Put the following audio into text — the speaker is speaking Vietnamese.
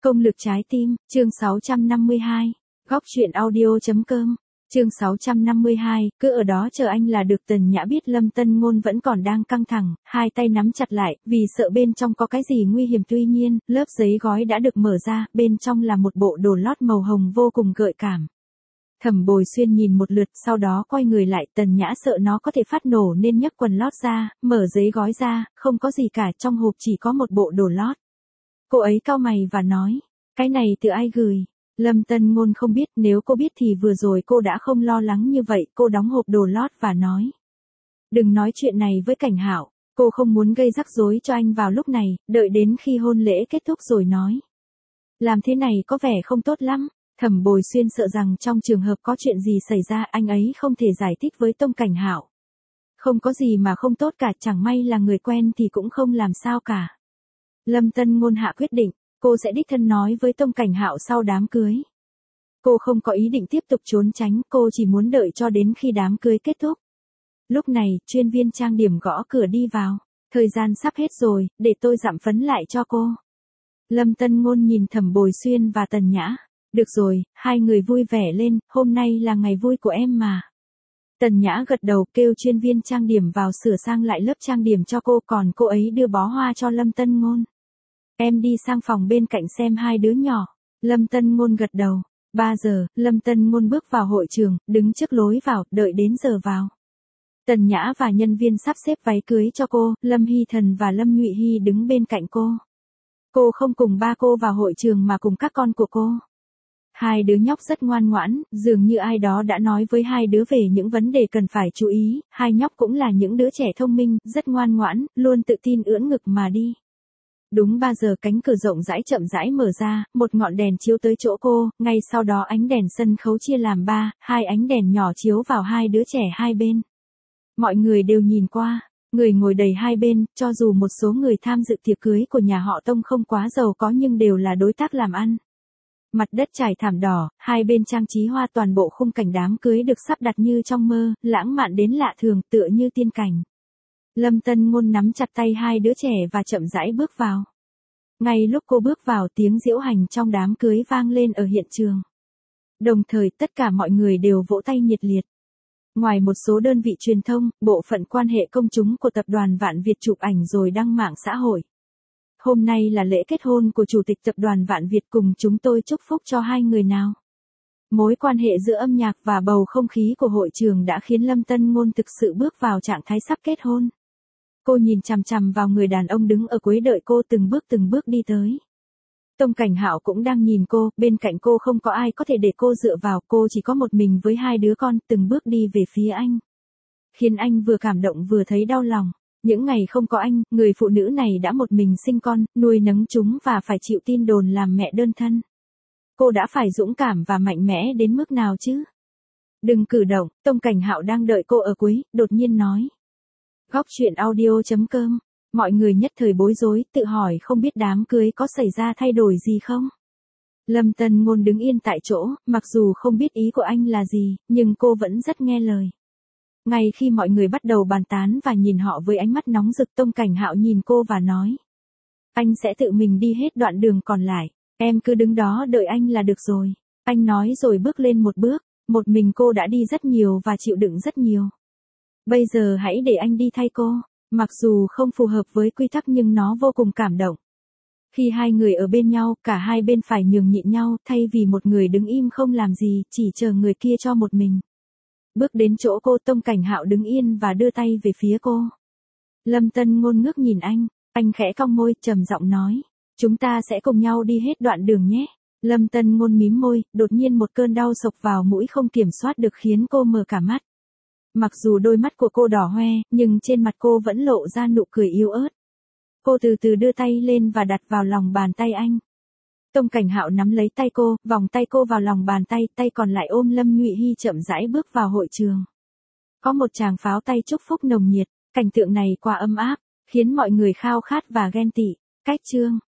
Công lực trái tim, chương 652. Góc truyện audio.com. Chương 652, cứ ở đó chờ anh là được. Tần Nhã biết Lâm Tân Ngôn vẫn còn đang căng thẳng, hai tay nắm chặt lại, vì sợ bên trong có cái gì nguy hiểm. Tuy nhiên, lớp giấy gói đã được mở ra, bên trong là một bộ đồ lót màu hồng vô cùng gợi cảm. Thẩm Bồi Xuyên nhìn một lượt, sau đó quay người lại. Tần Nhã sợ nó có thể phát nổ nên nhấc quần lót ra, mở giấy gói ra, không có gì cả, trong hộp chỉ có một bộ đồ lót. Cô ấy cau mày và nói, cái này từ ai gửi? Lâm Tân Ngôn không biết, nếu cô biết thì vừa rồi cô đã không lo lắng như vậy. Cô đóng hộp đồ lót và nói, đừng nói chuyện này với Cảnh Hạo, cô không muốn gây rắc rối cho anh vào lúc này, đợi đến khi hôn lễ kết thúc rồi nói. Làm thế này có vẻ không tốt lắm. Thẩm Bồi Xuyên sợ rằng trong trường hợp có chuyện gì xảy ra anh ấy không thể giải thích với Tông Cảnh Hạo. Không có gì mà không tốt cả, chẳng may là người quen thì cũng không làm sao cả. Lâm Tân Ngôn hạ quyết định, cô sẽ đích thân nói với Tông Cảnh Hạo sau đám cưới. Cô không có ý định tiếp tục trốn tránh, cô chỉ muốn đợi cho đến khi đám cưới kết thúc. Lúc này, chuyên viên trang điểm gõ cửa đi vào. Thời gian sắp hết rồi, để tôi dặm phấn lại cho cô. Lâm Tân Ngôn nhìn Thẩm Bồi Xuyên và Tần Nhã. Được rồi, hai người vui vẻ lên, hôm nay là ngày vui của em mà. Tần Nhã gật đầu, kêu chuyên viên trang điểm vào sửa sang lại lớp trang điểm cho cô, còn cô ấy đưa bó hoa cho Lâm Tân Ngôn. Em đi sang phòng bên cạnh xem hai đứa nhỏ. Lâm Tân Ngôn gật đầu. 3 giờ, Lâm Tân Ngôn bước vào hội trường, đứng trước lối vào, đợi đến giờ vào. Tần Nhã và nhân viên sắp xếp váy cưới cho cô, Lâm Hy Thần và Lâm Nhụy Hy đứng bên cạnh cô. Cô không cùng ba cô vào hội trường mà cùng các con của cô. Hai đứa nhóc rất ngoan ngoãn, dường như ai đó đã nói với hai đứa về những vấn đề cần phải chú ý. Hai nhóc cũng là những đứa trẻ thông minh, rất ngoan ngoãn, luôn tự tin ưỡn ngực mà đi. Đúng 3 giờ cánh cửa rộng rãi chậm rãi mở ra, một ngọn đèn chiếu tới chỗ cô, ngay sau đó ánh đèn sân khấu chia làm 3, hai ánh đèn nhỏ chiếu vào hai đứa trẻ hai bên. Mọi người đều nhìn qua, người ngồi đầy hai bên, cho dù một số người tham dự tiệc cưới của nhà họ Tông không quá giàu có nhưng đều là đối tác làm ăn. Mặt đất trải thảm đỏ, hai bên trang trí hoa, toàn bộ khung cảnh đám cưới được sắp đặt như trong mơ, lãng mạn đến lạ thường, tựa như tiên cảnh. Lâm Tân Ngôn nắm chặt tay hai đứa trẻ và chậm rãi bước vào. Ngay lúc cô bước vào, tiếng diễu hành trong đám cưới vang lên ở hiện trường. Đồng thời tất cả mọi người đều vỗ tay nhiệt liệt. Ngoài một số đơn vị truyền thông, bộ phận quan hệ công chúng của tập đoàn Vạn Việt chụp ảnh rồi đăng mạng xã hội. Hôm nay là lễ kết hôn của Chủ tịch Tập đoàn Vạn Việt, cùng chúng tôi chúc phúc cho hai người nào. Mối quan hệ giữa âm nhạc và bầu không khí của hội trường đã khiến Lâm Tân Ngôn thực sự bước vào trạng thái sắp kết hôn. Cô nhìn chằm chằm vào người đàn ông đứng ở cuối đợi cô, từng bước đi tới. Tông Cảnh Hạo cũng đang nhìn cô, bên cạnh cô không có ai có thể để cô dựa vào, cô chỉ có một mình với hai đứa con, từng bước đi về phía anh. Khiến anh vừa cảm động vừa thấy đau lòng. Những ngày không có anh, người phụ nữ này đã một mình sinh con, nuôi nấng chúng và phải chịu tin đồn làm mẹ đơn thân. Cô đã phải dũng cảm và mạnh mẽ đến mức nào chứ? Đừng cử động, Tông Cảnh Hạo đang đợi cô ở cuối, đột nhiên nói. Góc truyện audio.com. Mọi người nhất thời bối rối, tự hỏi không biết đám cưới có xảy ra thay đổi gì không? Lâm Tân Ngôn đứng yên tại chỗ, mặc dù không biết ý của anh là gì, nhưng cô vẫn rất nghe lời. Ngay khi mọi người bắt đầu bàn tán và nhìn họ với ánh mắt nóng rực, Tông Cảnh Hạo nhìn cô và nói. Anh sẽ tự mình đi hết đoạn đường còn lại, em cứ đứng đó đợi anh là được rồi. Anh nói rồi bước lên một bước, một mình cô đã đi rất nhiều và chịu đựng rất nhiều. Bây giờ hãy để anh đi thay cô, mặc dù không phù hợp với quy tắc nhưng nó vô cùng cảm động. Khi hai người ở bên nhau, cả hai bên phải nhường nhịn nhau, thay vì một người đứng im không làm gì, chỉ chờ người kia cho một mình. Bước đến chỗ cô, Tông Cảnh Hạo đứng yên và đưa tay về phía cô. Lâm Tân Ngôn ngước nhìn anh khẽ cong môi, trầm giọng nói, chúng ta sẽ cùng nhau đi hết đoạn đường nhé. Lâm Tân Ngôn mím môi, đột nhiên một cơn đau sộc vào mũi không kiểm soát được khiến cô mở cả mắt. Mặc dù đôi mắt của cô đỏ hoe, nhưng trên mặt cô vẫn lộ ra nụ cười yếu ớt. Cô từ từ đưa tay lên và đặt vào lòng bàn tay anh. Tông Cảnh Hạo nắm lấy tay cô, vòng tay cô vào lòng bàn tay, tay còn lại ôm Lâm Nhụy Hy chậm rãi bước vào hội trường. Có một tràng pháo tay chúc phúc nồng nhiệt, cảnh tượng này quá ấm áp, khiến mọi người khao khát và ghen tị. Cách chương